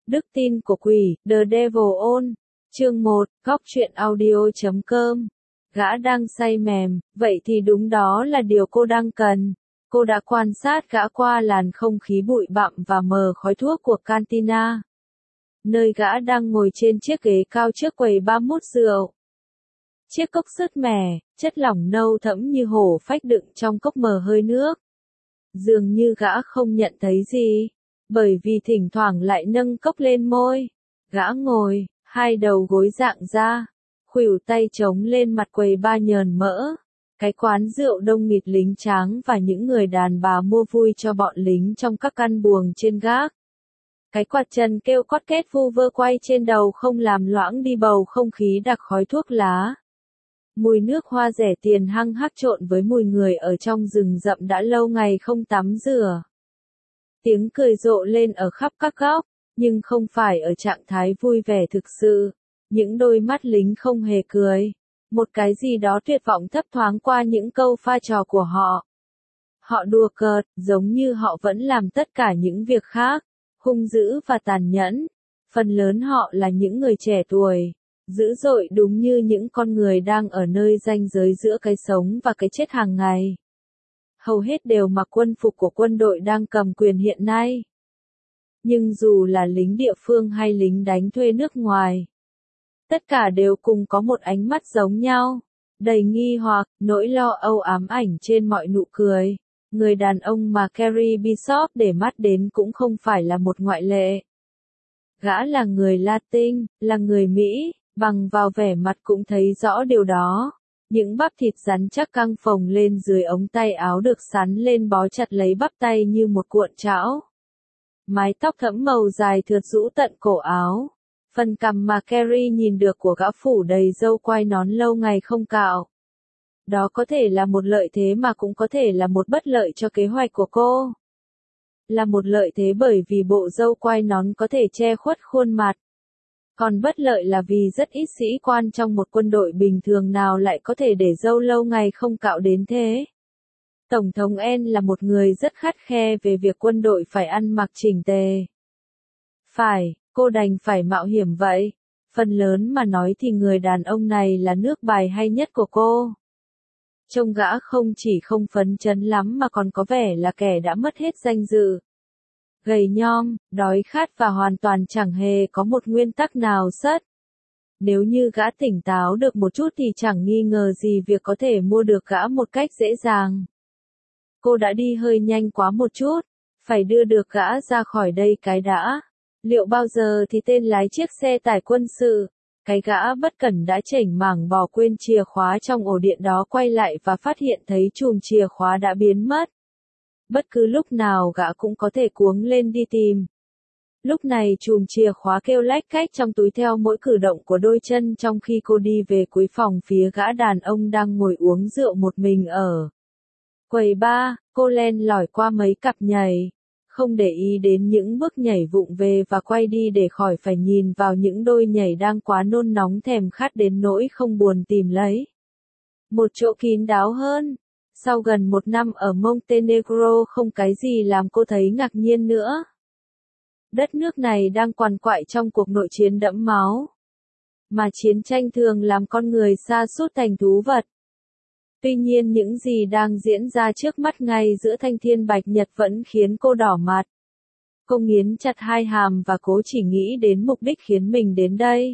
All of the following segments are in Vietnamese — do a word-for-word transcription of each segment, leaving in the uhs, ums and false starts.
Đức tin của quỷ, The Devil On. Chương một, góc truyện audio.com. Gã đang say mềm, vậy thì đúng đó là điều cô đang cần. Cô đã quan sát gã qua làn không khí bụi bặm và mờ khói thuốc của cantina, nơi gã đang ngồi trên chiếc ghế cao trước quầy ba mút rượu. Chiếc cốc sứt mẻ, chất lỏng nâu thẫm như hổ phách đựng trong cốc mờ hơi nước. Dường như gã không nhận thấy gì, bởi vì thỉnh thoảng lại nâng cốc lên môi. Gã ngồi, hai đầu gối dạng ra, khuỷu tay chống lên mặt quầy ba nhờn mỡ. Cái quán rượu đông nghịt lính tráng và những người đàn bà mua vui cho bọn lính trong các căn buồng trên gác. Cái quạt trần kêu cót két vu vơ quay trên đầu không làm loãng đi bầu không khí đặc khói thuốc lá. Mùi nước hoa rẻ tiền hăng hắc trộn với mùi người ở trong rừng rậm đã lâu ngày không tắm rửa. Tiếng cười rộ lên ở khắp các góc, nhưng không phải ở trạng thái vui vẻ thực sự. Những đôi mắt lính không hề cười. Một cái gì đó tuyệt vọng thấp thoáng qua những câu pha trò của họ. Họ đùa cợt, giống như họ vẫn làm tất cả những việc khác, hung dữ và tàn nhẫn. Phần lớn họ là những người trẻ tuổi, dữ dội đúng như những con người đang ở nơi ranh giới giữa cái sống và cái chết hàng ngày. Hầu hết đều mặc quân phục của quân đội đang cầm quyền hiện nay. Nhưng dù là lính địa phương hay lính đánh thuê nước ngoài, tất cả đều cùng có một ánh mắt giống nhau, đầy nghi hoặc, nỗi lo âu ám ảnh trên mọi nụ cười. Người đàn ông mà Carrie Bishop để mắt đến cũng không phải là một ngoại lệ. Gã là người Latin, là người Mỹ, bằng vào vẻ mặt cũng thấy rõ điều đó. Những bắp thịt rắn chắc căng phồng lên dưới ống tay áo được sắn lên bó chặt lấy bắp tay như một cuộn trão. Mái tóc thẫm màu dài thượt rũ tận cổ áo. Phần cằm mà Carrie nhìn được của gã phủ đầy râu quai nón lâu ngày không cạo. Đó có thể là một lợi thế mà cũng có thể là một bất lợi cho kế hoạch của cô. Là một lợi thế bởi vì bộ râu quai nón có thể che khuất khuôn mặt. Còn bất lợi là vì rất ít sĩ quan trong một quân đội bình thường nào lại có thể để râu lâu ngày không cạo đến thế. Tổng thống En là một người rất khắt khe về việc quân đội phải ăn mặc chỉnh tề. Phải, cô đành phải mạo hiểm vậy. Phần lớn mà nói thì người đàn ông này là nước bài hay nhất của cô. Trông gã không chỉ không phấn chấn lắm mà còn có vẻ là kẻ đã mất hết danh dự. Gầy nhom, đói khát và hoàn toàn chẳng hề có một nguyên tắc nào sất. Nếu như gã tỉnh táo được một chút thì chẳng nghi ngờ gì việc có thể mua được gã một cách dễ dàng. Cô đã đi hơi nhanh quá một chút, phải đưa được gã ra khỏi đây cái đã. Liệu bao giờ thì tên lái chiếc xe tải quân sự, cái gã bất cẩn đã chểnh mảng bỏ quên chìa khóa trong ổ điện đó quay lại và phát hiện thấy chùm chìa khóa đã biến mất. Bất cứ lúc nào gã cũng có thể cuống lên đi tìm. Lúc này chùm chìa khóa kêu lách cách trong túi theo mỗi cử động của đôi chân trong khi cô đi về cuối phòng phía gã đàn ông đang ngồi uống rượu một mình ở quầy bar. Cô len lỏi qua mấy cặp nhảy, không để ý đến những bước nhảy vụng về và quay đi để khỏi phải nhìn vào những đôi nhảy đang quá nôn nóng thèm khát đến nỗi không buồn tìm lấy một chỗ kín đáo hơn. Sau gần một năm ở Montenegro không cái gì làm cô thấy ngạc nhiên nữa. Đất nước này đang quằn quại trong cuộc nội chiến đẫm máu. Mà chiến tranh thường làm con người sa sút thành thú vật. Tuy nhiên những gì đang diễn ra trước mắt ngay giữa thanh thiên bạch nhật vẫn khiến cô đỏ mặt. Cô nghiến chặt hai hàm và cố chỉ nghĩ đến mục đích khiến mình đến đây.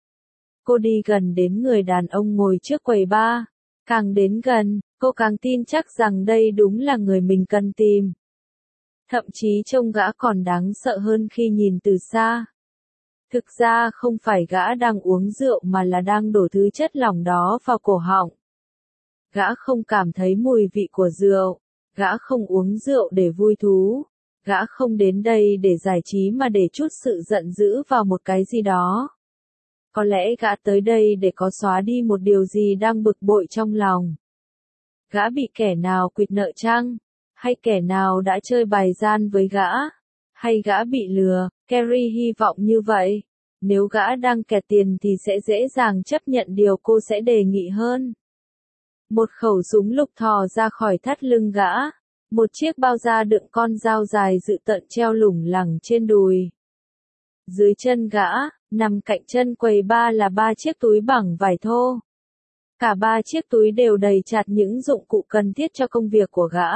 Cô đi gần đến người đàn ông ngồi trước quầy bar. Càng đến gần, cô càng tin chắc rằng đây đúng là người mình cần tìm. Thậm chí trông gã còn đáng sợ hơn khi nhìn từ xa. Thực ra không phải gã đang uống rượu mà là đang đổ thứ chất lỏng đó vào cổ họng. Gã không cảm thấy mùi vị của rượu. Gã không uống rượu để vui thú. Gã không đến đây để giải trí mà để trút sự giận dữ vào một cái gì đó. Có lẽ gã tới đây để có xóa đi một điều gì đang bực bội trong lòng. Gã bị kẻ nào quỵt nợ chăng? Hay kẻ nào đã chơi bài gian với gã? Hay gã bị lừa? Carrie hy vọng như vậy. Nếu gã đang kẹt tiền thì sẽ dễ dàng chấp nhận điều cô sẽ đề nghị hơn. Một khẩu súng lục thò ra khỏi thắt lưng gã. Một chiếc bao da đựng con dao dài dự tợn treo lủng lẳng trên đùi. Dưới chân gã, nằm cạnh chân quầy ba là ba chiếc túi bằng vải thô. Cả ba chiếc túi đều đầy chặt những dụng cụ cần thiết cho công việc của gã.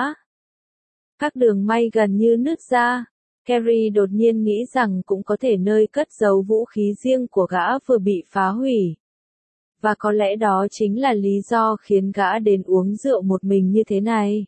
Các đường may gần như nứt ra. Carrie đột nhiên nghĩ rằng cũng có thể nơi cất giấu vũ khí riêng của gã vừa bị phá hủy. Và có lẽ đó chính là lý do khiến gã đến uống rượu một mình như thế này.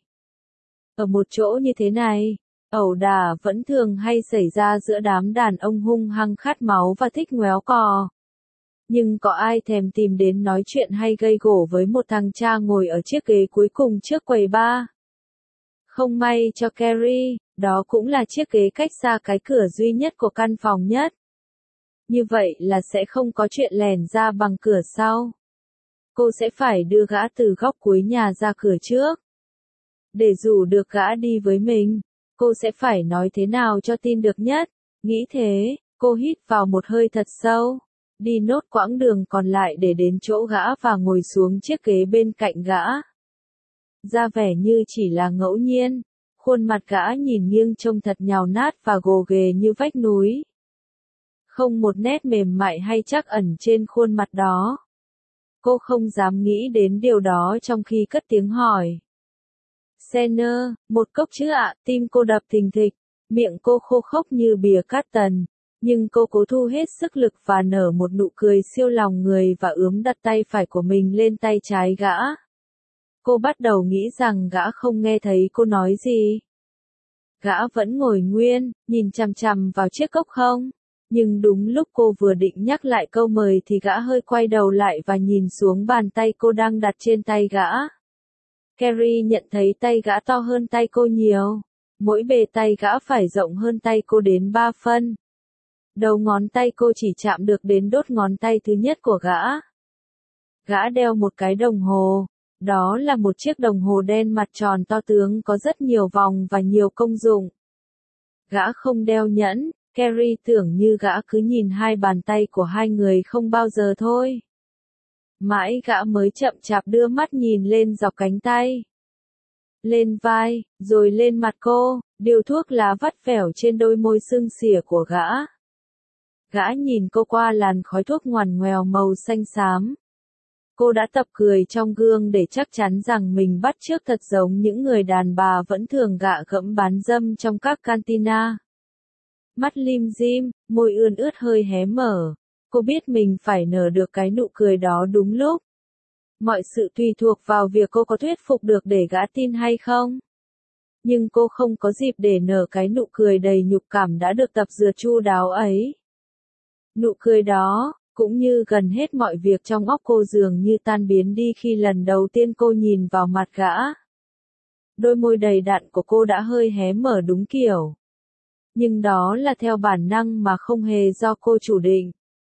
Ở một chỗ như thế này, ẩu đả vẫn thường hay xảy ra giữa đám đàn ông hung hăng khát máu và thích ngoéo cò. Nhưng có ai thèm tìm đến nói chuyện hay gây gổ với một thằng cha ngồi ở chiếc ghế cuối cùng trước quầy bar? Không may cho Carrie, đó cũng là chiếc ghế cách xa cái cửa duy nhất của căn phòng nhất. Như vậy là sẽ không có chuyện lèn ra bằng cửa sau. Cô sẽ phải đưa gã từ góc cuối nhà ra cửa trước. Để rủ được gã đi với mình, cô sẽ phải nói thế nào cho tin được nhất. Nghĩ thế, cô hít vào một hơi thật sâu, đi nốt quãng đường còn lại để đến chỗ gã và ngồi xuống chiếc ghế bên cạnh gã. Ra vẻ như chỉ là ngẫu nhiên, khuôn mặt gã nhìn nghiêng trông thật nhào nát và gồ ghề như vách núi. Không một nét mềm mại hay trắc ẩn trên khuôn mặt đó. Cô không dám nghĩ đến điều đó trong khi cất tiếng hỏi. Senner, một cốc chứ ạ, tim cô đập thình thịch, miệng cô khô khốc như bìa cát tần, nhưng cô cố thu hết sức lực và nở một nụ cười siêu lòng người và ướm đặt tay phải của mình lên tay trái gã. Cô bắt đầu nghĩ rằng gã không nghe thấy cô nói gì. Gã vẫn ngồi nguyên, nhìn chằm chằm vào chiếc cốc không. Nhưng đúng lúc cô vừa định nhắc lại câu mời thì gã hơi quay đầu lại và nhìn xuống bàn tay cô đang đặt trên tay gã. Carrie nhận thấy tay gã to hơn tay cô nhiều. Mỗi bề tay gã phải rộng hơn tay cô đến ba phân. Đầu ngón tay cô chỉ chạm được đến đốt ngón tay thứ nhất của gã. Gã đeo một cái đồng hồ. Đó là một chiếc đồng hồ đen mặt tròn to tướng có rất nhiều vòng và nhiều công dụng. Gã không đeo nhẫn. Carrie tưởng như gã cứ nhìn hai bàn tay của hai người không bao giờ thôi. Mãi gã mới chậm chạp đưa mắt nhìn lên dọc cánh tay. Lên vai, rồi lên mặt cô, điếu thuốc lá vắt vẻo trên đôi môi sưng xỉa của gã. Gã nhìn cô qua làn khói thuốc ngoằn ngoèo màu xanh xám. Cô đã tập cười trong gương để chắc chắn rằng mình bắt chước thật giống những người đàn bà vẫn thường gạ gẫm bán dâm trong các cantina. Mắt lim dim, môi ươn ướt hơi hé mở. Cô biết mình phải nở được cái nụ cười đó đúng lúc. Mọi sự tùy thuộc vào việc cô có thuyết phục được để gã tin hay không. Nhưng cô không có dịp để nở cái nụ cười đầy nhục cảm đã được tập dượt chu đáo ấy. Nụ cười đó, cũng như gần hết mọi việc trong óc cô dường như tan biến đi khi lần đầu tiên cô nhìn vào mặt gã. Đôi môi đầy đặn của cô đã hơi hé mở đúng kiểu. Nhưng đó là theo bản năng mà không hề do cô chủ định.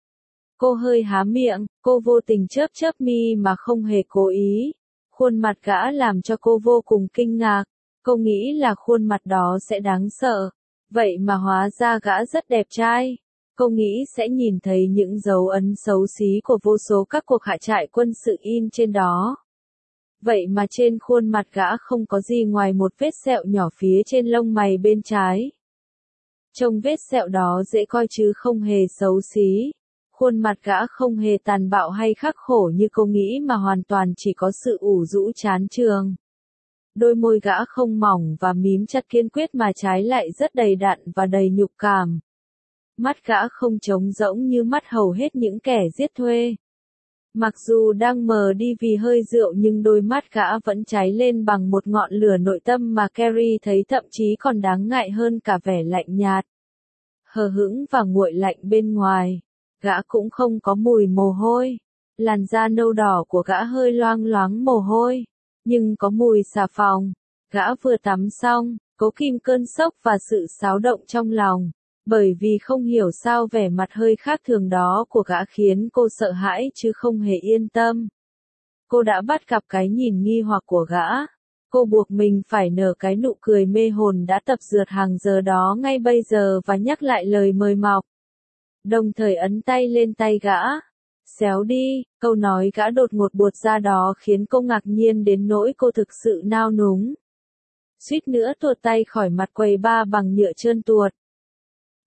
Cô hơi há miệng, cô vô tình chớp chớp mi mà không hề cố ý. Khuôn mặt gã làm cho cô vô cùng kinh ngạc. Cô nghĩ là khuôn mặt đó sẽ đáng sợ. Vậy mà hóa ra gã rất đẹp trai. Cô nghĩ sẽ nhìn thấy những dấu ấn xấu xí của vô số các cuộc hạ trại quân sự in trên đó. Vậy mà trên khuôn mặt gã không có gì ngoài một vết sẹo nhỏ phía trên lông mày bên trái. Trông vết sẹo đó dễ coi chứ không hề xấu xí. Khuôn mặt gã không hề tàn bạo hay khắc khổ như cô nghĩ mà hoàn toàn chỉ có sự ủ rũ chán chường. Đôi môi gã không mỏng và mím chặt kiên quyết mà trái lại rất đầy đặn và đầy nhục cảm. Mắt gã không trống rỗng như mắt hầu hết những kẻ giết thuê. Mặc dù đang mờ đi vì hơi rượu nhưng đôi mắt gã vẫn cháy lên bằng một ngọn lửa nội tâm mà Carrie thấy thậm chí còn đáng ngại hơn cả vẻ lạnh nhạt. Hờ hững và nguội lạnh bên ngoài. Gã cũng không có mùi mồ hôi. Làn da nâu đỏ của gã hơi loang loáng mồ hôi. Nhưng có mùi xà phòng. Gã vừa tắm xong, cố kìm cơn sốc và sự xáo động trong lòng. Bởi vì không hiểu sao vẻ mặt hơi khác thường đó của gã khiến cô sợ hãi chứ không hề yên tâm. Cô đã bắt gặp cái nhìn nghi hoặc của gã. Cô buộc mình phải nở cái nụ cười mê hồn đã tập dượt hàng giờ đó ngay bây giờ và nhắc lại lời mời mọc. Đồng thời ấn tay lên tay gã. Xéo đi, câu nói gã đột ngột buột ra đó khiến cô ngạc nhiên đến nỗi cô thực sự nao núng. Suýt nữa tuột tay khỏi mặt quầy bar bằng nhựa trơn tuột.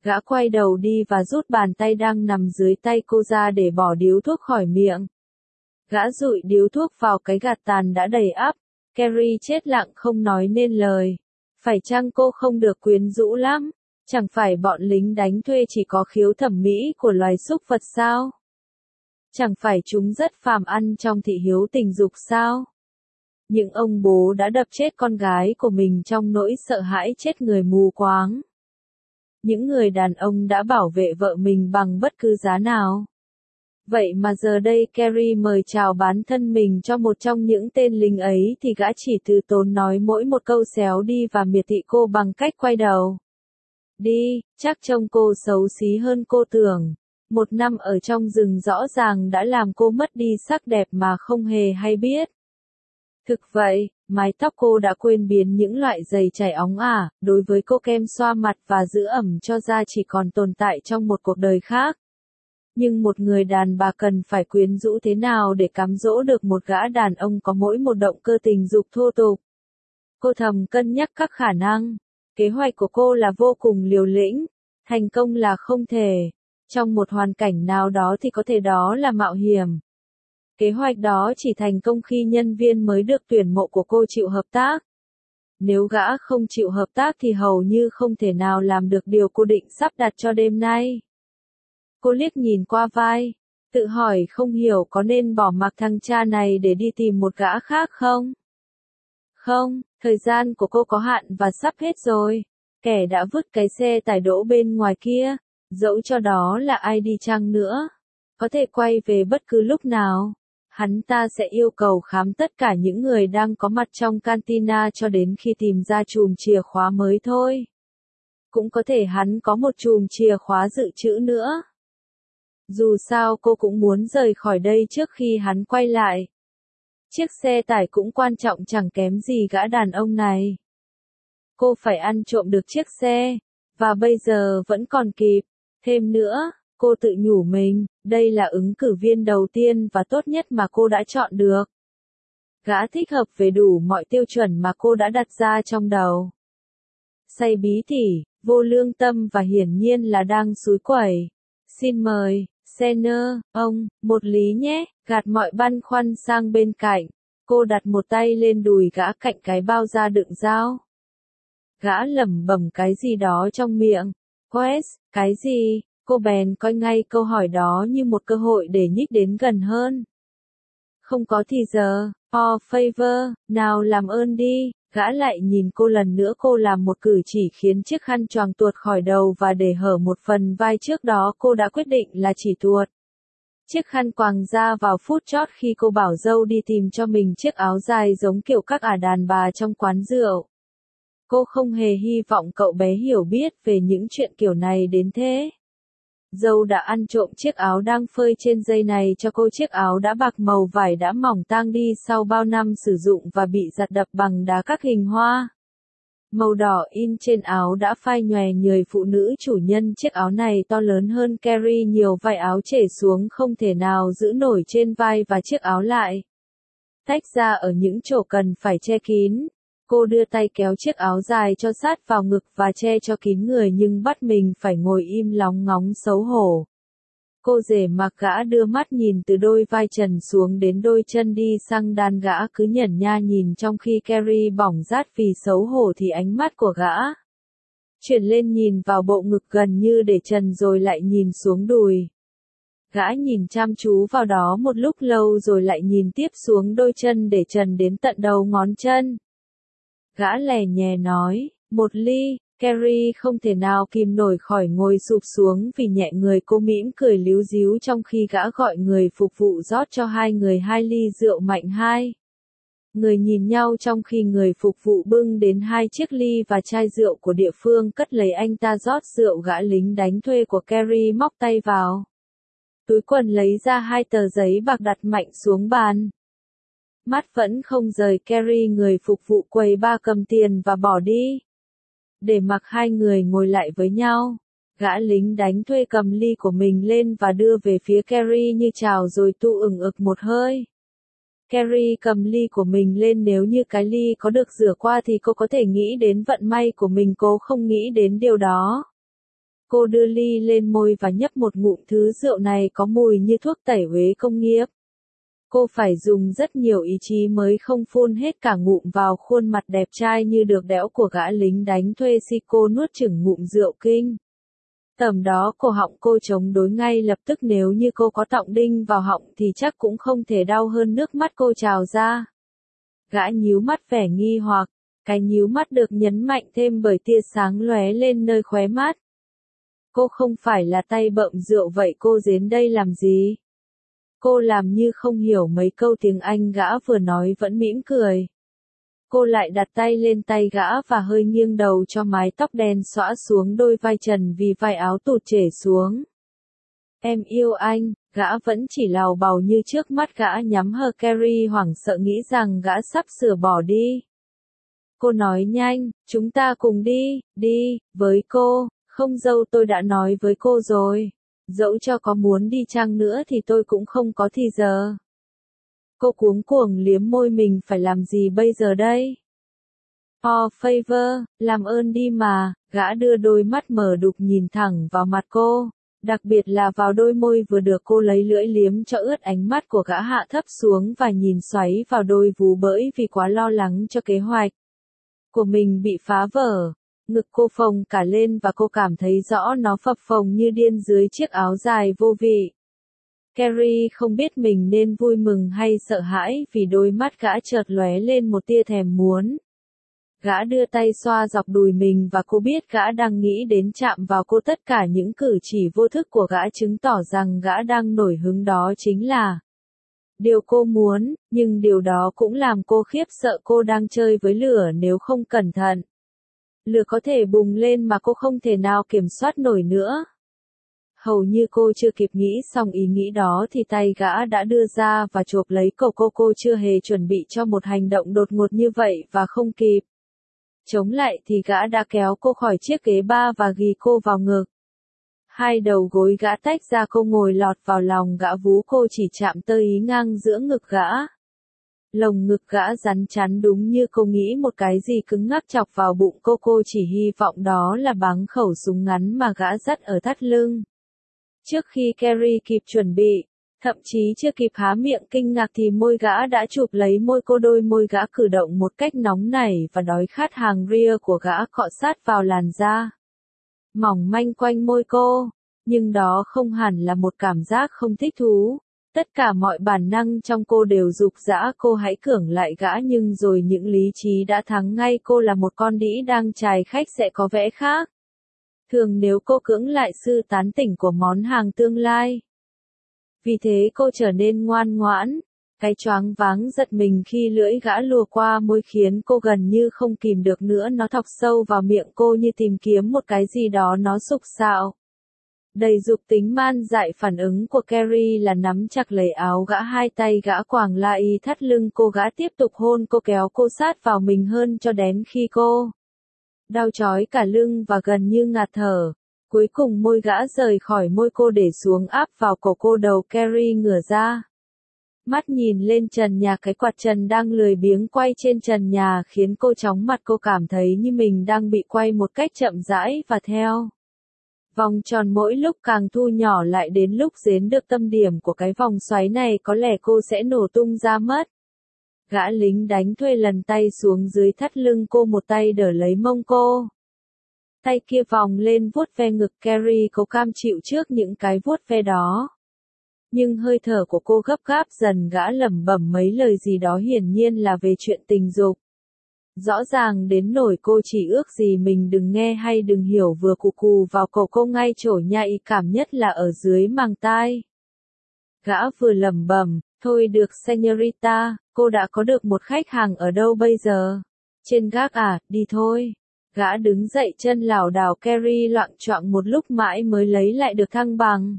Gã quay đầu đi và rút bàn tay đang nằm dưới tay cô ra để bỏ điếu thuốc khỏi miệng. Gã dụi điếu thuốc vào cái gạt tàn đã đầy ắp. Carrie chết lặng không nói nên lời. Phải chăng cô không được quyến rũ lắm? Chẳng phải bọn lính đánh thuê chỉ có khiếu thẩm mỹ của loài súc vật sao? Chẳng phải chúng rất phàm ăn trong thị hiếu tình dục sao? Những ông bố đã đập chết con gái của mình trong nỗi sợ hãi chết người mù quáng. Những người đàn ông đã bảo vệ vợ mình bằng bất cứ giá nào. Vậy mà giờ đây Carrie mời chào bán thân mình cho một trong những tên lính ấy thì gã chỉ từ tốn nói mỗi một câu xéo đi và miệt thị cô bằng cách quay đầu. Đi, chắc trông cô xấu xí hơn cô tưởng. Một năm ở trong rừng rõ ràng đã làm cô mất đi sắc đẹp mà không hề hay biết. Thực vậy, mái tóc cô đã quên biến những loại giày chảy óng ả, đối với cô kem xoa mặt và giữ ẩm cho da chỉ còn tồn tại trong một cuộc đời khác. Nhưng một người đàn bà cần phải quyến rũ thế nào để cám dỗ được một gã đàn ông có mỗi một động cơ tình dục thô tục? Cô thầm cân nhắc các khả năng. Kế hoạch của cô là vô cùng liều lĩnh. Thành công là không thể. Trong một hoàn cảnh nào đó thì có thể đó là mạo hiểm. Kế hoạch đó chỉ thành công khi nhân viên mới được tuyển mộ của cô chịu hợp tác. Nếu gã không chịu hợp tác thì hầu như không thể nào làm được điều cô định sắp đặt cho đêm nay. Cô liếc nhìn qua vai, tự hỏi không hiểu có nên bỏ mặc thằng cha này để đi tìm một gã khác không? Không, thời gian của cô có hạn và sắp hết rồi. Kẻ đã vứt cái xe tải đỗ bên ngoài kia, dẫu cho đó là ai đi chăng nữa, có thể quay về bất cứ lúc nào. Hắn ta sẽ yêu cầu khám tất cả những người đang có mặt trong cantina cho đến khi tìm ra chùm chìa khóa mới thôi. Cũng có thể hắn có một chùm chìa khóa dự trữ nữa. Dù sao cô cũng muốn rời khỏi đây trước khi hắn quay lại. Chiếc xe tải cũng quan trọng chẳng kém gì gã đàn ông này. Cô phải ăn trộm được chiếc xe, và bây giờ vẫn còn kịp. Thêm nữa, cô tự nhủ mình, đây là ứng cử viên đầu tiên và tốt nhất mà cô đã chọn được. Gã thích hợp về đủ mọi tiêu chuẩn mà cô đã đặt ra trong đầu. Say bí tỉ, vô lương tâm và hiển nhiên là đang xúi quẩy. Xin mời, Senner, ông, một lý nhé, gạt mọi băn khoăn sang bên cạnh. Cô đặt một tay lên đùi gã cạnh cái bao da đựng dao. Gã lẩm bẩm cái gì đó trong miệng. Quest, cái gì? Cô bèn coi ngay câu hỏi đó như một cơ hội để nhích đến gần hơn. Không có thì giờ, oh favor, nào làm ơn đi. Gã lại nhìn cô lần nữa, cô làm một cử chỉ khiến chiếc khăn choàng tuột khỏi đầu và để hở một phần vai trước đó cô đã quyết định là chỉ tuột. Chiếc khăn quàng ra vào phút chót khi cô bảo dâu đi tìm cho mình chiếc áo dài giống kiểu các ả đàn bà trong quán rượu. Cô không hề hy vọng cậu bé hiểu biết về những chuyện kiểu này đến thế. Dâu đã ăn trộm chiếc áo đang phơi trên dây này cho cô. Chiếc áo đã bạc màu vải đã mỏng tang đi sau bao năm sử dụng và bị giặt đập bằng đá các hình hoa. Màu đỏ in trên áo đã phai nhòe người phụ nữ chủ nhân chiếc áo này to lớn hơn Carrie nhiều, vai áo trễ xuống không thể nào giữ nổi trên vai và chiếc áo lại tách ra ở những chỗ cần phải che kín. Cô đưa tay kéo chiếc áo dài cho sát vào ngực và che cho kín người nhưng bắt mình phải ngồi im lóng ngóng xấu hổ. Cô rể mặc gã đưa mắt nhìn từ đôi vai trần xuống đến đôi chân đi sang đan, gã cứ nhẩn nha nhìn trong khi Carrie bỏng rát vì xấu hổ thì ánh mắt của gã chuyển lên nhìn vào bộ ngực gần như để trần rồi lại nhìn xuống đùi. Gã nhìn chăm chú vào đó một lúc lâu rồi lại nhìn tiếp xuống đôi chân để trần đến tận đầu ngón chân. Gã lè nhè nói, một ly. Carrie không thể nào kìm nổi khỏi ngồi sụp xuống vì nhẹ người. Cô mỉm cười líu díu trong khi gã gọi người phục vụ rót cho hai người hai ly rượu mạnh. Hai người nhìn nhau trong khi người phục vụ bưng đến hai chiếc ly và chai rượu của địa phương cất lấy anh ta rót rượu. Gã lính đánh thuê của Carrie móc tay vào túi quần lấy ra hai tờ giấy bạc đặt mạnh xuống bàn. Mắt vẫn không rời Carrie. Người phục vụ quầy ba cầm tiền và bỏ đi. Để mặc hai người ngồi lại với nhau, gã lính đánh thuê cầm ly của mình lên và đưa về phía Carrie như chào rồi tu ửng ực một hơi. Carrie cầm ly của mình lên, nếu như cái ly có được rửa qua thì cô có thể nghĩ đến vận may của mình, cô không nghĩ đến điều đó. Cô đưa ly lên môi và nhấp một ngụm, thứ rượu này có mùi như thuốc tẩy uế công nghiệp. Cô phải dùng rất nhiều ý chí mới không phun hết cả ngụm vào khuôn mặt đẹp trai như được đẽo của gã lính đánh thuê si. Cô nuốt chửng ngụm rượu kinh. Tầm đó cổ họng cô chống đối ngay lập tức, nếu như cô có tọng đinh vào họng thì chắc cũng không thể đau hơn nước mắt cô trào ra. Gã nhíu mắt vẻ nghi hoặc, cái nhíu mắt được nhấn mạnh thêm bởi tia sáng lóe lên nơi khóe mắt. Cô không phải là tay bợm rượu vậy cô đến đây làm gì? Cô làm như không hiểu mấy câu tiếng Anh gã vừa nói, vẫn mỉm cười. Cô lại đặt tay lên tay gã và hơi nghiêng đầu cho mái tóc đen xõa xuống đôi vai trần vì vai áo tụt trễ xuống. Em yêu anh, gã vẫn chỉ lào bào như trước, mắt gã nhắm hờ. Carrie hoảng sợ nghĩ rằng gã sắp sửa bỏ đi. Cô nói nhanh, chúng ta cùng đi, đi, với cô, không dâu tôi đã nói với cô rồi. Dẫu cho có muốn đi chăng nữa thì tôi cũng không có thì giờ. Cô cuống cuồng liếm môi, mình phải làm gì bây giờ đây? Oh favor, làm ơn đi mà, gã đưa đôi mắt mở đục nhìn thẳng vào mặt cô, đặc biệt là vào đôi môi vừa được cô lấy lưỡi liếm cho ướt. Ánh mắt của gã hạ thấp xuống và nhìn xoáy vào đôi vú bỡi vì quá lo lắng cho kế hoạch của mình bị phá vỡ. Ngực cô phồng cả lên và cô cảm thấy rõ nó phập phồng như điên dưới chiếc áo dài vô vị. Carrie không biết mình nên vui mừng hay sợ hãi vì đôi mắt gã chợt lóe lên một tia thèm muốn. Gã đưa tay xoa dọc đùi mình và cô biết gã đang nghĩ đến chạm vào cô. Tất cả những cử chỉ vô thức của gã chứng tỏ rằng gã đang nổi hứng, đó chính là điều cô muốn, nhưng điều đó cũng làm cô khiếp sợ. Cô đang chơi với lửa, nếu không cẩn thận, lửa có thể bùng lên mà cô không thể nào kiểm soát nổi nữa. Hầu như cô chưa kịp nghĩ xong ý nghĩ đó thì tay gã đã đưa ra và chộp lấy cổ cô. Cô chưa hề chuẩn bị cho một hành động đột ngột như vậy và không kịp chống lại thì gã đã kéo cô khỏi chiếc ghế ba và ghì cô vào ngực. Hai đầu gối gã tách ra, cô ngồi lọt vào lòng gã, vú cô chỉ chạm tơ ý ngang giữa ngực gã. Lồng ngực gã rắn chắn đúng như cô nghĩ, một cái gì cứng ngắc chọc vào bụng cô. Cô chỉ hy vọng đó là bắn khẩu súng ngắn mà gã dắt ở thắt lưng. Trước khi Carrie kịp chuẩn bị, thậm chí chưa kịp há miệng kinh ngạc thì môi gã đã chụp lấy môi cô. Đôi môi gã cử động một cách nóng nảy và đói khát, hàng ria của gã cọ sát vào làn da mỏng manh quanh môi cô. Nhưng đó không hẳn là một cảm giác không thích thú. Tất cả mọi bản năng trong cô đều giục giã cô hãy cưỡng lại gã, nhưng rồi những lý trí đã thắng ngay. Cô là một con đĩ đang chài khách sẽ có vẻ khác thường nếu cô cưỡng lại sự tán tỉnh của món hàng tương lai. Vì thế cô trở nên ngoan ngoãn. Cái choáng váng giật mình khi lưỡi gã lùa qua môi khiến cô gần như không kìm được nữa. Nó thọc sâu vào miệng cô như tìm kiếm một cái gì đó nó sục sạo. Đầy dục tính man dại, phản ứng của Carrie là nắm chặt lấy áo gã, hai tay gã quàng lại thắt lưng cô. Gã tiếp tục hôn cô, kéo cô sát vào mình hơn cho đến khi cô đau chói cả lưng và gần như ngạt thở. Cuối cùng môi gã rời khỏi môi cô để xuống áp vào cổ cô. Đầu Carrie ngửa ra, mắt nhìn lên trần nhà. Cái quạt trần đang lười biếng quay trên trần nhà khiến cô chóng mặt. Cô cảm thấy như mình đang bị quay một cách chậm rãi và theo vòng tròn, mỗi lúc càng thu nhỏ lại. Đến lúc đến được tâm điểm của cái vòng xoáy này có lẽ cô sẽ nổ tung ra mất. Gã lính đánh thuê lần tay xuống dưới thắt lưng cô, một tay đỡ lấy mông cô, tay kia vòng lên vuốt ve ngực. Carrie cố cam chịu trước những cái vuốt ve đó, nhưng hơi thở của cô gấp gáp dần. Gã lẩm bẩm mấy lời gì đó, hiển nhiên là về chuyện tình dục. Rõ ràng đến nỗi cô chỉ ước gì mình đừng nghe hay đừng hiểu, vừa cù cù vào cổ cô ngay chỗ nhạy cảm nhất là ở dưới màng tai. Gã vừa lẩm bẩm, thôi được señorita, cô đã có được một khách hàng. Ở đâu bây giờ? Trên gác à, đi thôi. Gã đứng dậy, chân lảo đảo. Carrie loạng choạng một lúc mãi mới lấy lại được thăng bằng.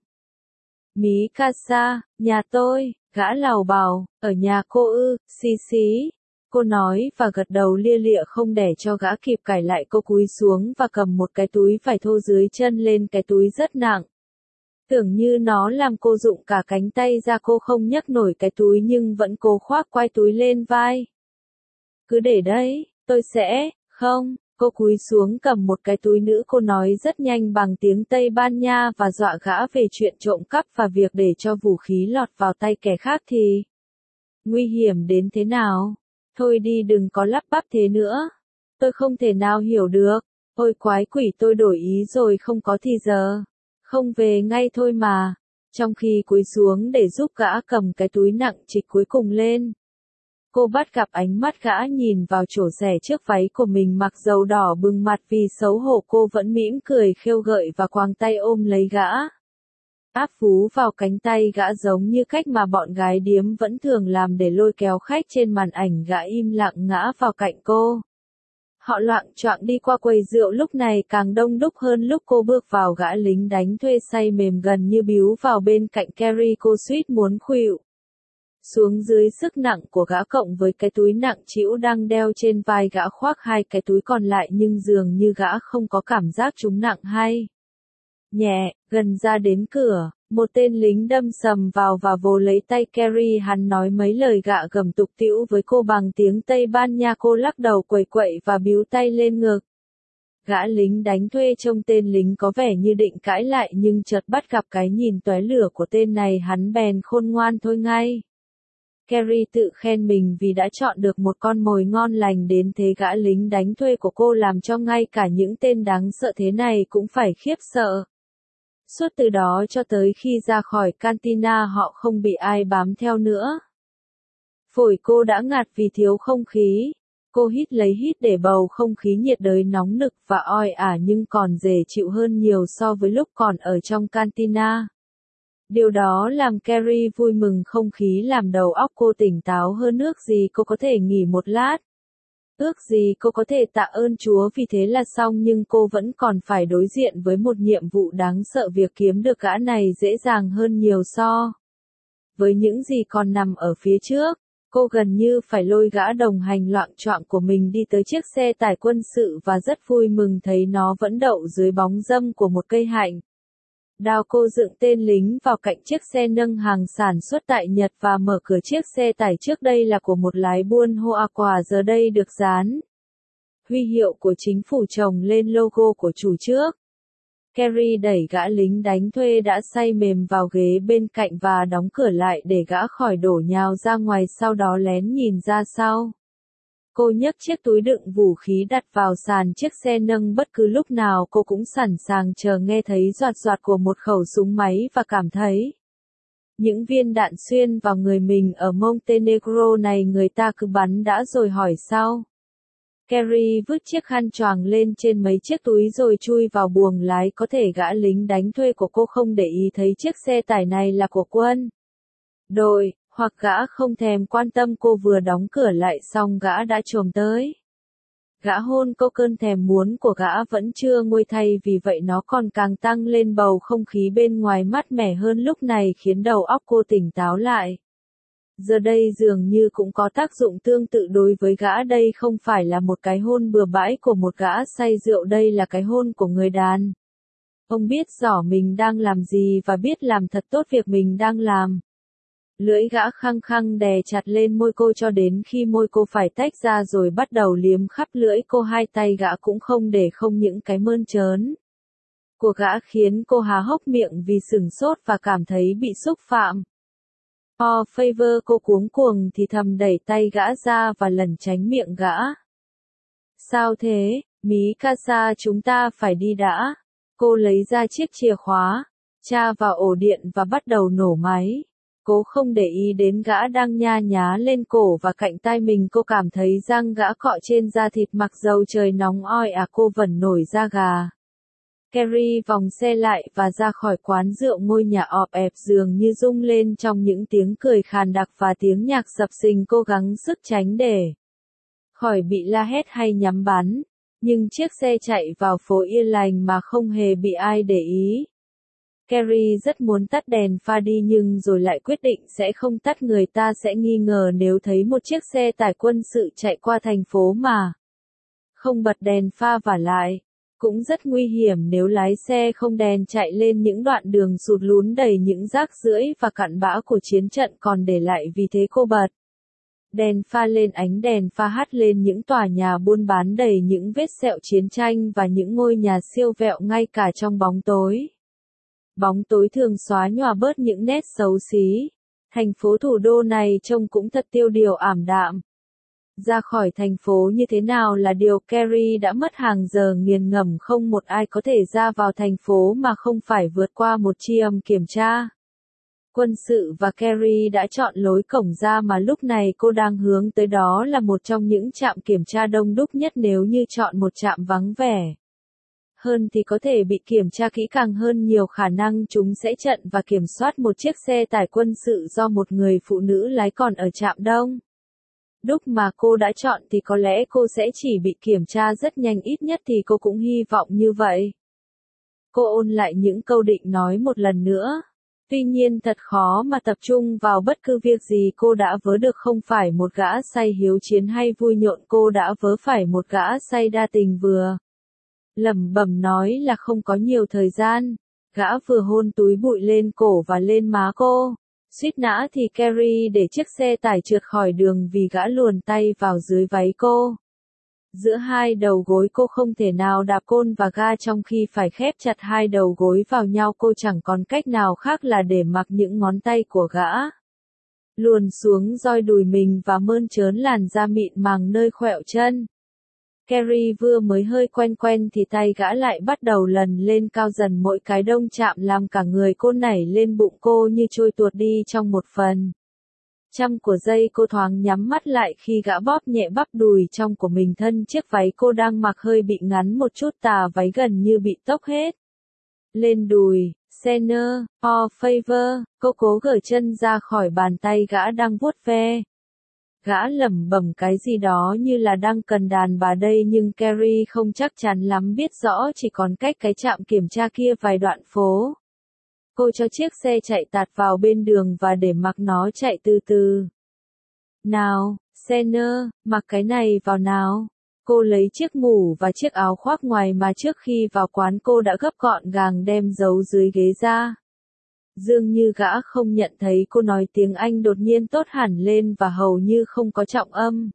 Mí casa, nhà tôi, gã lảo bào, ở nhà cô ư, xí xí. Cô nói và gật đầu lia lịa không để cho gã kịp cãi lại. Cô cúi xuống và cầm một cái túi vải thô dưới chân lên. Cái túi rất nặng, tưởng như nó làm cô rụng cả cánh tay ra. Cô không nhấc nổi cái túi nhưng vẫn cố khoác quai túi lên vai. Cứ để đấy, tôi sẽ, không, Cô cúi xuống cầm một cái túi nữ cô nói rất nhanh bằng tiếng Tây Ban Nha và dọa gã về chuyện trộm cắp và việc để cho vũ khí lọt vào tay kẻ khác thì nguy hiểm đến thế nào. Thôi đi đừng có lắp bắp thế nữa. Tôi không thể nào hiểu được. Ôi quái quỷ tôi đổi ý rồi không có thì giờ. Không về ngay thôi mà. Trong khi cúi xuống để giúp gã cầm cái túi nặng trịch cuối cùng lên. Cô bắt gặp ánh mắt gã nhìn vào chỗ rẻ trước váy của mình mặc dầu đỏ bừng mặt vì xấu hổ cô vẫn mỉm cười khêu gợi và quàng tay ôm lấy gã. Áp vú vào cánh tay gã giống như cách mà bọn gái điếm vẫn thường làm để lôi kéo khách trên màn ảnh gã im lặng ngã vào cạnh cô. Họ loạng choạng đi qua quầy rượu lúc này càng đông đúc hơn lúc cô bước vào gã lính đánh thuê say mềm gần như bíu vào bên cạnh Carrie cô suýt muốn khuỵu. Xuống dưới sức nặng của gã cộng với cái túi nặng trĩu đang đeo trên vai gã khoác hai cái túi còn lại nhưng dường như gã không có cảm giác chúng nặng hay nhẹ, gần ra đến cửa, một tên lính đâm sầm vào và vồ lấy tay Carrie hắn nói mấy lời gạ gầm tục tĩu với cô bằng tiếng Tây Ban Nha cô lắc đầu quẩy quậy và bíu tay lên ngực. Gã lính đánh thuê trông tên lính có vẻ như định cãi lại nhưng chợt bắt gặp cái nhìn tóe lửa của tên này hắn bèn khôn ngoan thôi ngay. Carrie tự khen mình vì đã chọn được một con mồi ngon lành đến thế gã lính đánh thuê của cô làm cho ngay cả những tên đáng sợ thế này cũng phải khiếp sợ. Suốt từ đó cho tới khi ra khỏi cantina họ không bị ai bám theo nữa. Phổi cô đã ngạt vì thiếu không khí. Cô hít lấy hít để bầu không khí nhiệt đới nóng nực và oi ả nhưng còn dễ chịu hơn nhiều so với lúc còn ở trong cantina. Điều đó làm Carrie vui mừng không khí làm đầu óc cô tỉnh táo hơn ước gì cô có thể nghỉ một lát. Ước gì cô có thể tạ ơn Chúa vì thế là xong nhưng cô vẫn còn phải đối diện với một nhiệm vụ đáng sợ việc kiếm được gã này dễ dàng hơn nhiều so với những gì còn nằm ở phía trước. Cô gần như phải lôi gã đồng hành loạng choạng của mình đi tới chiếc xe tải quân sự và rất vui mừng thấy nó vẫn đậu dưới bóng râm của một cây hạnh. Đào cô dựng tên lính vào cạnh chiếc xe nâng hàng sản xuất tại Nhật và mở cửa chiếc xe tải trước đây là của một lái buôn hoa quả giờ đây được dán huy hiệu của chính phủ chồng lên logo của chủ trước. Carrie đẩy gã lính đánh thuê đã say mềm vào ghế bên cạnh và đóng cửa lại để gã khỏi đổ nhào ra ngoài sau đó lén nhìn ra sau. Cô nhấc chiếc túi đựng vũ khí đặt vào sàn chiếc xe nâng bất cứ lúc nào cô cũng sẵn sàng chờ nghe thấy giọt giọt của một khẩu súng máy và cảm thấy những viên đạn xuyên vào người mình ở Montenegro này người ta cứ bắn đã rồi hỏi sau. Carrie vứt chiếc khăn choàng lên trên mấy chiếc túi rồi chui vào buồng lái có thể gã lính đánh thuê của cô không để ý thấy chiếc xe tải này là của quân đội. Hoặc gã không thèm quan tâm cô vừa đóng cửa lại xong gã đã chồm tới. Gã hôn cô cơn thèm muốn của gã vẫn chưa nguôi thay vì vậy nó còn càng tăng lên bầu không khí bên ngoài mát mẻ hơn lúc này khiến đầu óc cô tỉnh táo lại. Giờ đây dường như cũng có tác dụng tương tự đối với gã đây không phải là một cái hôn bừa bãi của một gã say rượu đây là cái hôn của người đàn. Ông biết rõ mình đang làm gì và biết làm thật tốt việc mình đang làm. Lưỡi gã khăng khăng đè chặt lên môi cô cho đến khi môi cô phải tách ra rồi bắt đầu liếm khắp lưỡi cô hai tay gã cũng không để không những cái mơn trớn của gã khiến cô há hốc miệng vì sửng sốt và cảm thấy bị xúc phạm. Oh favor cô cuống cuồng thì thầm đẩy tay gã ra và lẩn tránh miệng gã. Sao thế, Mikasa chúng ta phải đi đã. Cô lấy ra chiếc chìa khóa, tra vào ổ điện và bắt đầu nổ máy. Cố không để ý đến gã đang nha nhá lên cổ và cạnh tai mình cô cảm thấy răng gã cọ trên da thịt mặc dầu trời nóng oi à cô vẫn nổi da gà. Carrie vòng xe lại và ra khỏi quán rượu ngôi nhà ọp ẹp dường như rung lên trong những tiếng cười khàn đặc và tiếng nhạc sập sình cô gắng sức tránh để khỏi bị la hét hay nhắm bắn. Nhưng chiếc xe chạy vào phố yên lành mà không hề bị ai để ý. Carrie rất muốn tắt đèn pha đi nhưng rồi lại quyết định sẽ không tắt người ta sẽ nghi ngờ nếu thấy một chiếc xe tải quân sự chạy qua thành phố mà không bật đèn pha và lại. Cũng rất nguy hiểm nếu lái xe không đèn chạy lên những đoạn đường sụt lún đầy những rác rưởi và cặn bã của chiến trận còn để lại vì thế cô bật Đèn pha lên ánh đèn pha hắt lên những tòa nhà buôn bán đầy những vết sẹo chiến tranh và những ngôi nhà siêu vẹo ngay cả trong bóng tối. Bóng tối thường xóa nhòa bớt những nét xấu xí. Thành phố thủ đô này trông cũng thật tiêu điều ảm đạm. Ra khỏi thành phố như thế nào là điều Carrie đã mất hàng giờ nghiền ngẫm, không một ai có thể ra vào thành phố mà không phải vượt qua một chi âm kiểm tra. Quân sự và Carrie đã chọn lối cổng ra mà lúc này cô đang hướng tới, đó là một trong những trạm kiểm tra đông đúc nhất. Nếu như chọn một trạm vắng vẻ hơn thì có thể bị kiểm tra kỹ càng hơn, nhiều khả năng chúng sẽ chặn và kiểm soát một chiếc xe tải quân sự do một người phụ nữ lái. Còn ở trạm đông đúc mà cô đã chọn thì có lẽ cô sẽ chỉ bị kiểm tra rất nhanh, ít nhất thì cô cũng hy vọng như vậy. Cô ôn lại những câu định nói một lần nữa. Tuy nhiên thật khó mà tập trung vào bất cứ việc gì cô đã vớ được, không phải một gã say hiếu chiến hay vui nhộn, cô đã vớ phải một gã say đa tình vừa. Lẩm bẩm nói là không có nhiều thời gian. Gã vừa hôn túi bụi lên cổ và lên má cô. Suýt nã thì Carrie để chiếc xe tải trượt khỏi đường vì gã luồn tay vào dưới váy cô. Giữa hai đầu gối cô không thể nào đạp côn và ga, trong khi phải khép chặt hai đầu gối vào nhau, cô chẳng còn cách nào khác là để mặc những ngón tay của gã luồn xuống roi đùi mình và mơn trớn làn da mịn màng nơi khuỷu chân. Carrie vừa mới hơi quen quen thì tay gã lại bắt đầu lần lên cao dần, mỗi cái đông chạm làm cả người cô nảy lên bụng cô như trôi tuột đi trong một phần trăm của giây. Cô thoáng nhắm mắt lại khi gã bóp nhẹ bắp đùi trong của mình. Thân chiếc váy cô đang mặc hơi bị ngắn một chút, tà váy gần như bị tốc hết lên đùi. Senor, or favor, cô cố gỡ chân ra khỏi bàn tay gã đang vuốt ve. Gã lẩm bẩm cái gì đó như là đang cần đàn bà đây, nhưng Carrie không chắc chắn lắm, biết rõ chỉ còn cách cái trạm kiểm tra kia vài đoạn phố. Cô cho chiếc xe chạy tạt vào bên đường và để mặc nó chạy từ từ. Nào, Senor, mặc cái này vào nào. Cô lấy chiếc mũ và chiếc áo khoác ngoài mà trước khi vào quán cô đã gấp gọn gàng đem giấu dưới ghế ra. Dường như gã không nhận thấy cô nói tiếng Anh đột nhiên tốt hẳn lên và hầu như không có trọng âm.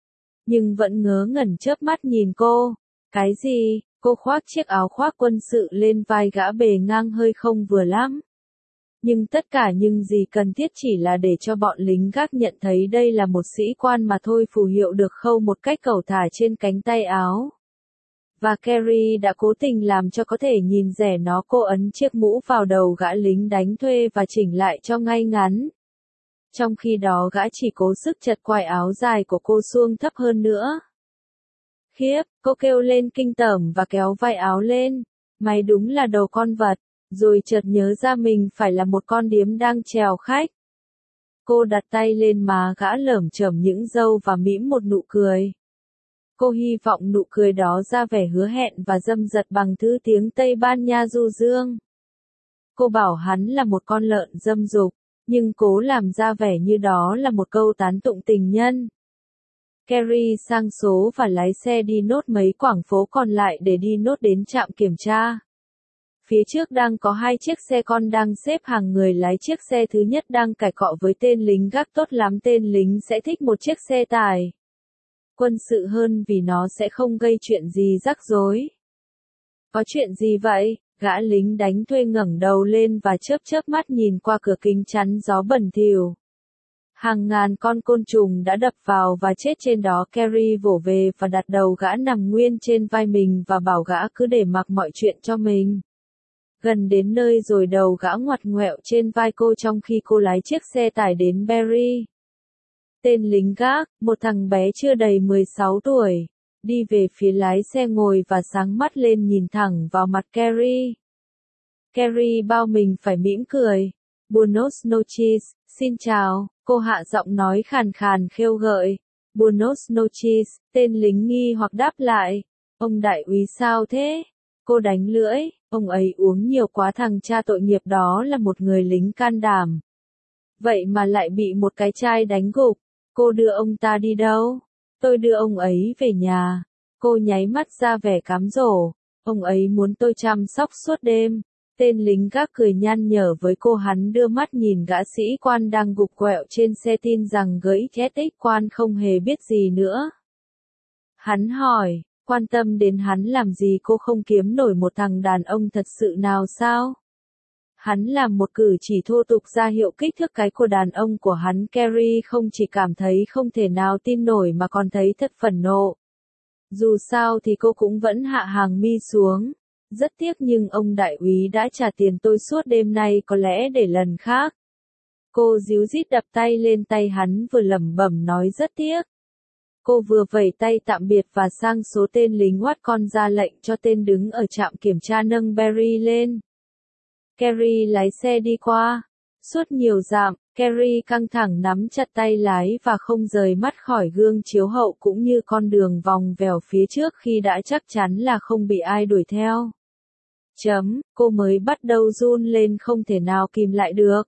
Nhưng vẫn ngớ ngẩn chớp mắt nhìn cô. Cái gì? Cô khoác chiếc áo khoác quân sự lên vai gã, bề ngang hơi không vừa lắm. Nhưng tất cả những gì cần thiết chỉ là để cho bọn lính gác nhận thấy đây là một sĩ quan mà thôi. Phù hiệu được khâu một cách cẩu thả trên cánh tay áo. Và Carrie đã cố tình làm cho có thể nhìn rẻ nó. Cô ấn chiếc mũ vào đầu gã lính đánh thuê và chỉnh lại cho ngay ngắn. Trong khi đó gã chỉ cố sức chật quai áo dài của cô xuống thấp hơn nữa. Khiếp, cô kêu lên kinh tởm và kéo vai áo lên. Mày đúng là đồ con vật. Rồi chợt nhớ ra mình phải là một con điếm đang chèo khách. Cô đặt tay lên má gã, lởm chởm những râu và mỉm một nụ cười. Cô hy vọng nụ cười đó ra vẻ hứa hẹn và dâm dật bằng thứ tiếng Tây Ban Nha du dương. Cô bảo hắn là một con lợn dâm dục, nhưng cố làm ra vẻ như đó là một câu tán tụng tình nhân. Carrie sang số và lái xe đi nốt mấy quảng phố còn lại để đi nốt đến trạm kiểm tra. Phía trước đang có hai chiếc xe con đang xếp hàng, người lái chiếc xe thứ nhất đang cãi cọ với tên lính gác. Tốt lắm, tên lính sẽ thích một chiếc xe tải quân sự hơn vì nó sẽ không gây chuyện gì rắc rối. Có chuyện gì vậy? Gã lính đánh thuê ngẩng đầu lên và chớp chớp mắt nhìn qua cửa kính chắn gió bẩn thỉu. Hàng ngàn con côn trùng đã đập vào và chết trên đó. Carrie vỗ về và đặt đầu gã nằm nguyên trên vai mình và bảo gã cứ để mặc mọi chuyện cho mình. Gần đến nơi rồi đầu gã ngoặt ngoẹo trên vai cô trong khi cô lái chiếc xe tải đến Barry. Tên lính gác, một thằng bé chưa đầy mười sáu tuổi, đi về phía lái xe ngồi và sáng mắt lên nhìn thẳng vào mặt Carrie. Carrie bao mình phải mỉm cười. Buenos noches, xin chào, cô hạ giọng nói khàn khàn khêu gợi. Buenos noches, tên lính nghi hoặc đáp lại. Ông đại úy sao thế? Cô đánh lưỡi, ông ấy uống nhiều quá, thằng cha tội nghiệp đó là một người lính can đảm. Vậy mà lại bị một cái chai đánh gục. Cô đưa ông ta đi đâu? Tôi đưa ông ấy về nhà. Cô nháy mắt ra vẻ cám dỗ. Ông ấy muốn tôi chăm sóc suốt đêm. Tên lính gác cười nhăn nhở với cô, hắn đưa mắt nhìn gã sĩ quan đang gục quẹo trên xe tin rằng gỡi ét ích quan không hề biết gì nữa. Hắn hỏi, quan tâm đến hắn làm gì, cô không kiếm nổi một thằng đàn ông thật sự nào sao? Hắn làm một cử chỉ thô tục ra hiệu kích thước cái của đàn ông của hắn. Carrie không chỉ cảm thấy không thể nào tin nổi mà còn thấy thật phẫn nộ. Dù sao thì cô cũng vẫn hạ hàng mi xuống. Rất tiếc nhưng ông đại úy đã trả tiền tôi suốt đêm nay, có lẽ để lần khác. Cô díu dít đập tay lên tay hắn, vừa lẩm bẩm nói rất tiếc. Cô vừa vẫy tay tạm biệt và sang số. Tên lính oát con ra lệnh cho tên đứng ở trạm kiểm tra nâng Barry lên. Carrie lái xe đi qua. Suốt nhiều dặm, Carrie căng thẳng nắm chặt tay lái và không rời mắt khỏi gương chiếu hậu cũng như con đường vòng vèo phía trước khi đã chắc chắn là không bị ai đuổi theo. Chấm, cô mới bắt đầu run lên không thể nào kìm lại được.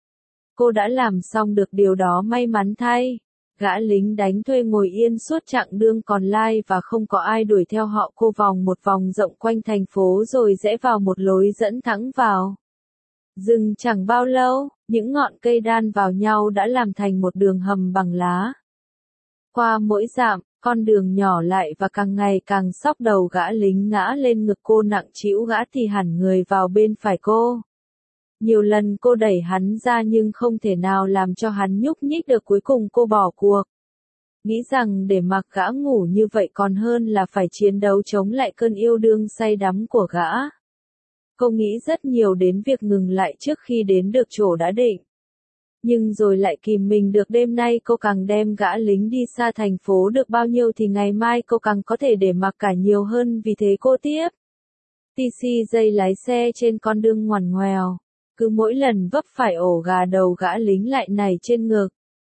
Cô đã làm xong được điều đó, may mắn thay. Gã lính đánh thuê ngồi yên suốt chặng đường còn lại và không có ai đuổi theo họ. Cô vòng một vòng rộng quanh thành phố rồi rẽ vào một lối dẫn thẳng vào rừng. Chẳng bao lâu, những ngọn cây đan vào nhau đã làm thành một đường hầm bằng lá. Qua mỗi dặm, con đường nhỏ lại và càng ngày càng xóc. Đầu gã lính ngã lên ngực cô nặng trĩu, gã thì hẳn người vào bên phải cô. Nhiều lần cô đẩy hắn ra nhưng không thể nào làm cho hắn nhúc nhích được. Cuối cùng cô bỏ cuộc. Nghĩ rằng để mặc gã ngủ như vậy còn hơn là phải chiến đấu chống lại cơn yêu đương say đắm của gã. Cô nghĩ rất nhiều đến việc ngừng lại trước khi đến được chỗ đã định. Nhưng rồi lại kìm mình được. Đêm nay cô càng đem gã lính đi xa thành phố được bao nhiêu thì ngày mai cô càng có thể để mặc cả nhiều hơn. Vì thế cô tiếp tê xê dây lái xe trên con đường ngoằn ngoèo. Cứ mỗi lần vấp phải ổ gà, đầu gã lính lại nảy trên ngực.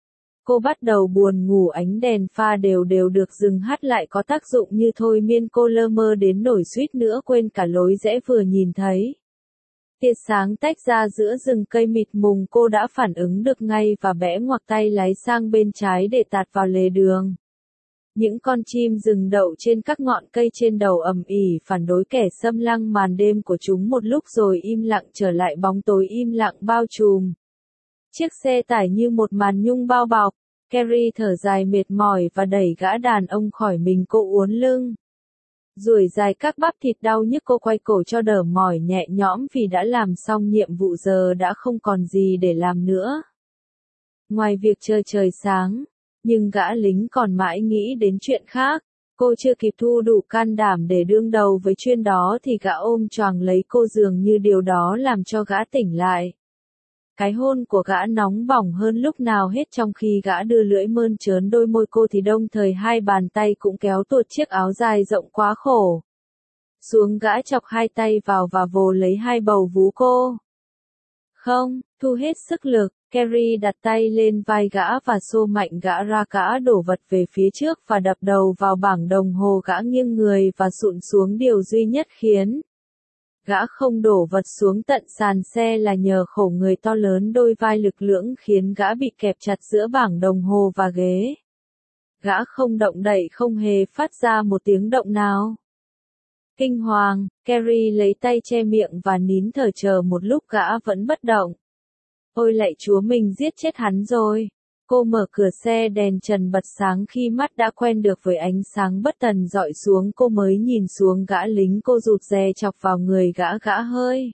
Cô bắt đầu buồn ngủ. Ánh đèn pha đều đều được dừng hắt lại có tác dụng như thôi miên cô lơ mơ đến nổi suýt nữa quên cả lối rẽ vừa nhìn thấy. Tia sáng tách ra giữa rừng cây mịt mùng. Cô đã phản ứng được ngay và bẽ ngoặc tay lái sang bên trái để tạt vào lề đường. Những con chim rừng đậu trên các ngọn cây trên đầu ầm ĩ phản đối kẻ xâm lăng màn đêm của chúng một lúc rồi im lặng trở lại. Bóng tối im lặng bao trùm chiếc xe tải như một màn nhung bao bọc. Carrie thở dài mệt mỏi và đẩy gã đàn ông khỏi mình. Cô uốn lưng, duỗi dài các bắp thịt đau nhức. Cô quay cổ cho đỡ mỏi nhẹ nhõm vì đã làm xong nhiệm vụ, giờ đã không còn gì để làm nữa. Ngoài việc chờ trời sáng, nhưng gã lính còn mãi nghĩ đến chuyện khác. Cô chưa kịp thu đủ can đảm để đương đầu với chuyện đó thì gã ôm choàng lấy cô, dường như điều đó làm cho gã tỉnh lại. Cái hôn của gã nóng bỏng hơn lúc nào hết. Trong khi gã đưa lưỡi mơn trớn đôi môi cô thì đồng thời hai bàn tay cũng kéo tuột chiếc áo dài rộng quá khổ xuống. Gã chọc hai tay vào và vồ lấy hai bầu vú cô. Không, thu hết sức lực, Carrie đặt tay lên vai gã và xô mạnh gã ra. Gã đổ vật về phía trước và đập đầu vào bảng đồng hồ. Gã nghiêng người và sụn xuống. Điều duy nhất khiến gã không đổ vật xuống tận sàn xe là nhờ khổ người to lớn đôi vai lực lưỡng khiến gã bị kẹp chặt giữa bảng đồng hồ và ghế. Gã không động đậy, không hề phát ra một tiếng động nào. Kinh hoàng, Carrie lấy tay che miệng và nín thở chờ một lúc. Gã vẫn bất động. Ôi lạy Chúa, mình giết chết hắn rồi. Cô mở cửa xe, đèn trần bật sáng. Khi mắt đã quen được với ánh sáng bất tần dọi xuống, cô mới nhìn xuống gã lính. Cô rụt rè chọc vào người gã. Gã hơi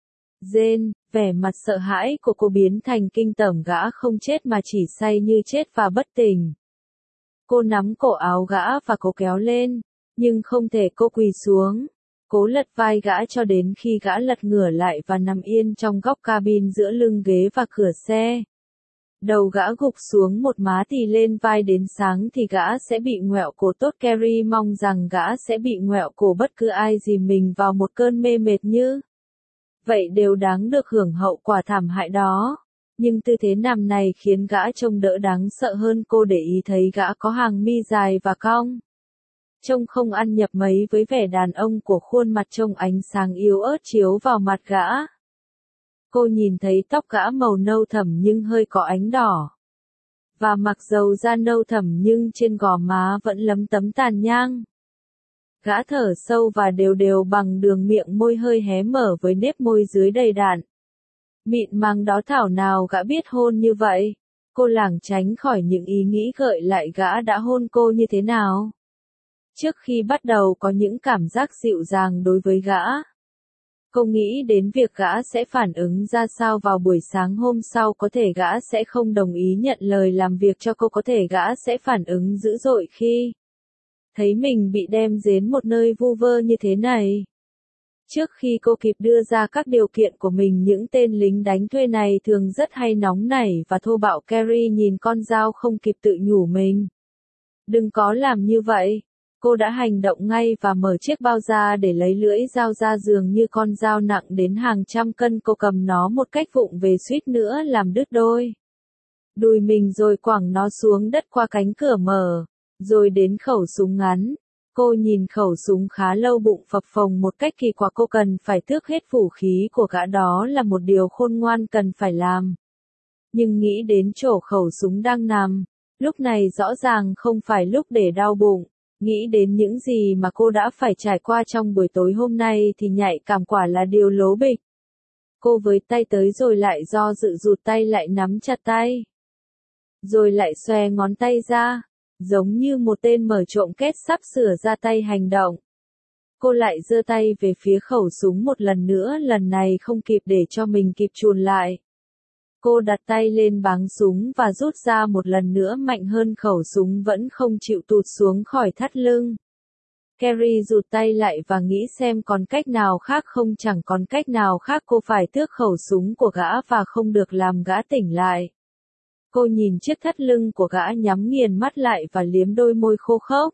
rên, vẻ mặt sợ hãi của cô biến thành kinh tởm. Gã không chết mà chỉ say như chết và bất tỉnh. Cô nắm cổ áo gã và cố kéo lên, nhưng không thể. Cô quỳ xuống, cố lật vai gã cho đến khi gã lật ngửa lại và nằm yên trong góc cabin giữa lưng ghế và cửa xe. Đầu gã gục xuống, một má thì lên vai. Đến sáng thì gã sẽ bị ngoẹo cổ. Tốt, Carrie mong rằng gã sẽ bị ngoẹo cổ bất cứ ai dìm mình vào một cơn mê mệt như vậy đều đáng được hưởng hậu quả thảm hại đó. Nhưng tư thế nằm này khiến gã trông đỡ đáng sợ hơn. Cô để ý thấy gã có hàng mi dài và cong, trông không ăn nhập mấy với vẻ đàn ông của khuôn mặt. Trông ánh sáng yếu ớt chiếu vào mặt gã. Cô nhìn thấy tóc gã màu nâu thẫm nhưng hơi có ánh đỏ. Và mặc dầu da nâu thẫm nhưng trên gò má vẫn lấm tấm tàn nhang. Gã thở sâu và đều đều bằng đường miệng môi hơi hé mở với nếp môi dưới đầy đặn. Mịn màng đó thảo nào gã biết hôn như vậy. Cô lảng tránh khỏi những ý nghĩ gợi lại gã đã hôn cô như thế nào. Trước khi bắt đầu có những cảm giác dịu dàng đối với gã. Cô nghĩ đến việc gã sẽ phản ứng ra sao vào buổi sáng hôm sau, có thể gã sẽ không đồng ý nhận lời làm việc cho cô, có thể gã sẽ phản ứng dữ dội khi thấy mình bị đem đến một nơi vu vơ như thế này. Trước khi cô kịp đưa ra các điều kiện của mình, những tên lính đánh thuê này thường rất hay nóng nảy và thô bạo. Carrie nhìn con dao không kịp tự nhủ mình. Đừng có làm như vậy. Cô đã hành động ngay và mở chiếc bao ra để lấy lưỡi dao ra, dường như con dao nặng đến hàng trăm cân. Cô cầm nó một cách vụng về, suýt nữa làm đứt đôi đùi mình rồi quẳng nó xuống đất qua cánh cửa mở, rồi đến khẩu súng ngắn. Cô nhìn khẩu súng khá lâu, bụng phập phồng một cách kỳ quặc. Cô cần phải tước hết vũ khí của gã, đó là một điều khôn ngoan cần phải làm. Nhưng nghĩ đến chỗ khẩu súng đang nằm, lúc này rõ ràng không phải lúc để đau bụng. Nghĩ đến những gì mà cô đã phải trải qua trong buổi tối hôm nay thì nhạy cảm quả là điều lố bịch. Cô với tay tới rồi lại do dự rụt tay lại, nắm chặt tay. Rồi lại xòe ngón tay ra, giống như một tên mở trộm kết sắp sửa ra tay hành động. Cô lại giơ tay về phía khẩu súng một lần nữa, lần này không kịp để cho mình kịp chùn lại. Cô đặt tay lên báng súng và rút ra một lần nữa mạnh hơn, khẩu súng vẫn không chịu tụt xuống khỏi thắt lưng. Carrie rụt tay lại và nghĩ xem còn cách nào khác không. Chẳng còn cách nào khác, cô phải tước khẩu súng của gã và không được làm gã tỉnh lại. Cô nhìn chiếc thắt lưng của gã, nhắm nghiền mắt lại và liếm đôi môi khô khốc.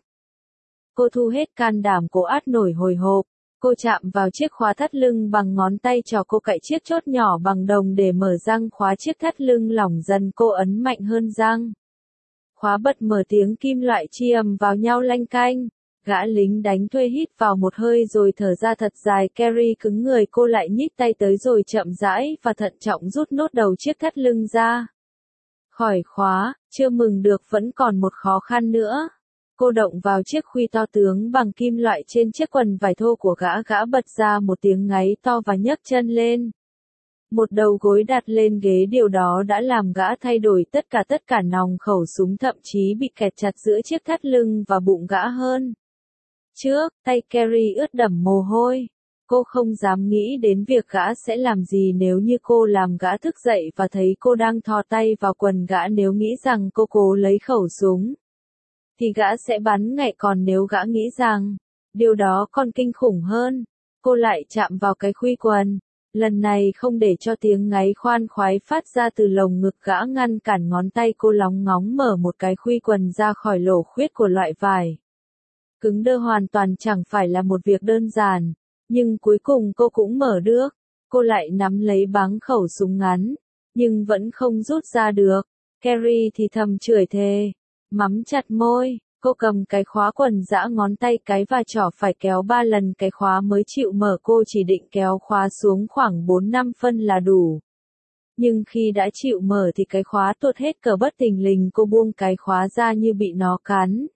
Cô thu hết can đảm, cô át nổi hồi hộp. Cô chạm vào chiếc khóa thắt lưng bằng ngón tay trò, cô cạy chiếc chốt nhỏ bằng đồng để mở răng khóa. Chiếc thắt lưng lỏng dần, cô ấn mạnh hơn răng khóa bật mở, tiếng kim loại chi ầm vào nhau lanh canh. Gã lính đánh thuê hít vào một hơi rồi thở ra thật dài. Carrie cứng người, cô lại nhích tay tới rồi chậm rãi và thận trọng rút nốt đầu chiếc thắt lưng ra khỏi khóa. Chưa mừng được, vẫn còn một khó khăn nữa. Cô động vào chiếc khuy to tướng bằng kim loại trên chiếc quần vải thô của gã. Gã bật ra một tiếng ngáy to và nhấc chân lên. Một đầu gối đặt lên ghế, điều đó đã làm gã thay đổi tất cả tất cả. Nòng khẩu súng thậm chí bị kẹt chặt giữa chiếc thắt lưng và bụng gã hơn trước. Tay Carrie ướt đẫm mồ hôi. Cô không dám nghĩ đến việc gã sẽ làm gì nếu như cô làm gã thức dậy và thấy cô đang thò tay vào quần gã. Nếu nghĩ rằng cô cố lấy khẩu súng thì gã sẽ bắn ngay, còn nếu gã nghĩ rằng điều đó còn kinh khủng hơn, cô lại chạm vào cái khuy quần. Lần này không để cho tiếng ngáy khoan khoái phát ra từ lồng ngực gã ngăn cản ngón tay cô, lóng ngóng mở một cái khuy quần ra khỏi lỗ khuyết của loại vải cứng đơ. Hoàn toàn chẳng phải là một việc đơn giản, nhưng cuối cùng cô cũng mở được. Cô lại nắm lấy báng khẩu súng ngắn, nhưng vẫn không rút ra được. Carrie thì thầm chửi thề, mắm chặt môi. Cô cầm cái khóa quần, giã ngón tay cái và trỏ phải kéo ba lần cái khóa mới chịu mở. Cô chỉ định kéo khóa xuống khoảng bốn năm phân là đủ. Nhưng khi đã chịu mở thì cái khóa tuột hết cờ. Bất thình lình cô buông cái khóa ra như bị nó cắn,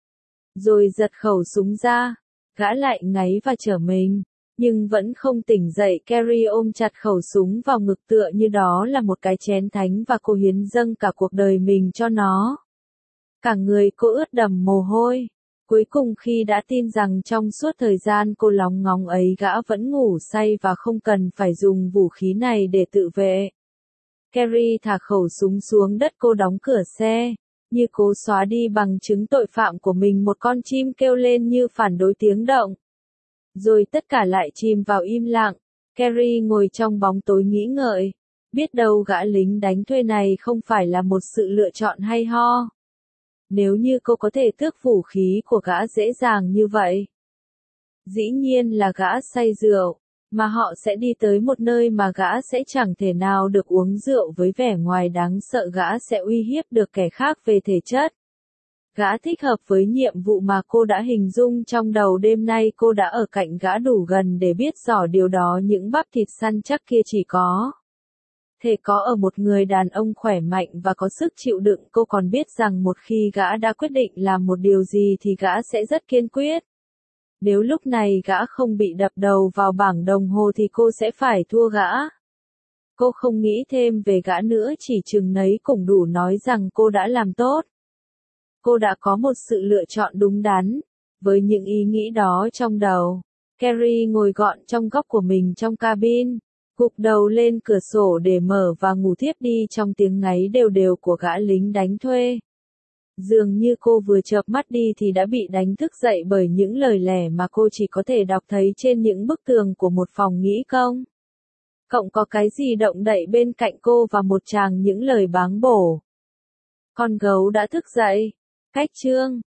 rồi giật khẩu súng ra. Gã lại ngáy và trở mình, nhưng vẫn không tỉnh dậy. Carrie ôm chặt khẩu súng vào ngực tựa như đó là một cái chén thánh và cô hiến dâng cả cuộc đời mình cho nó. Cả người cô ướt đẫm mồ hôi. Cuối cùng khi đã tin rằng trong suốt thời gian cô lóng ngóng ấy gã vẫn ngủ say và không cần phải dùng vũ khí này để tự vệ, Carrie thả khẩu súng xuống đất. Cô đóng cửa xe, như cố xóa đi bằng chứng tội phạm của mình. Một con chim kêu lên như phản đối tiếng động. Rồi tất cả lại chìm vào im lặng. Carrie ngồi trong bóng tối nghĩ ngợi. Biết đâu gã lính đánh thuê này không phải là một sự lựa chọn hay ho. Nếu như cô có thể tước vũ khí của gã dễ dàng như vậy. Dĩ nhiên là gã say rượu, mà họ sẽ đi tới một nơi mà gã sẽ chẳng thể nào được uống rượu. Với vẻ ngoài đáng sợ, gã sẽ uy hiếp được kẻ khác về thể chất. Gã thích hợp với nhiệm vụ mà cô đã hình dung trong đầu. Đêm nay cô đã ở cạnh gã đủ gần để biết rõ điều đó. Những bắp thịt săn chắc kia chỉ có thể có ở một người đàn ông khỏe mạnh và có sức chịu đựng. Cô còn biết rằng một khi gã đã quyết định làm một điều gì thì gã sẽ rất kiên quyết. Nếu lúc này gã không bị đập đầu vào bảng đồng hồ thì cô sẽ phải thua gã. Cô không nghĩ thêm về gã nữa, chỉ chừng nấy cũng đủ nói rằng cô đã làm tốt. Cô đã có một sự lựa chọn đúng đắn. Với những ý nghĩ đó trong đầu, Carrie ngồi gọn trong góc của mình trong cabin, gục đầu lên cửa sổ để mở và ngủ thiếp đi trong tiếng ngáy đều đều của gã lính đánh thuê. Dường như cô vừa chợp mắt đi thì đã bị đánh thức dậy bởi những lời lẽ mà cô chỉ có thể đọc thấy trên những bức tường của một phòng nghỉ công. Cộng có cái gì động đậy bên cạnh cô và một tràng những lời báng bổ. Con gấu đã thức dậy. Cách chương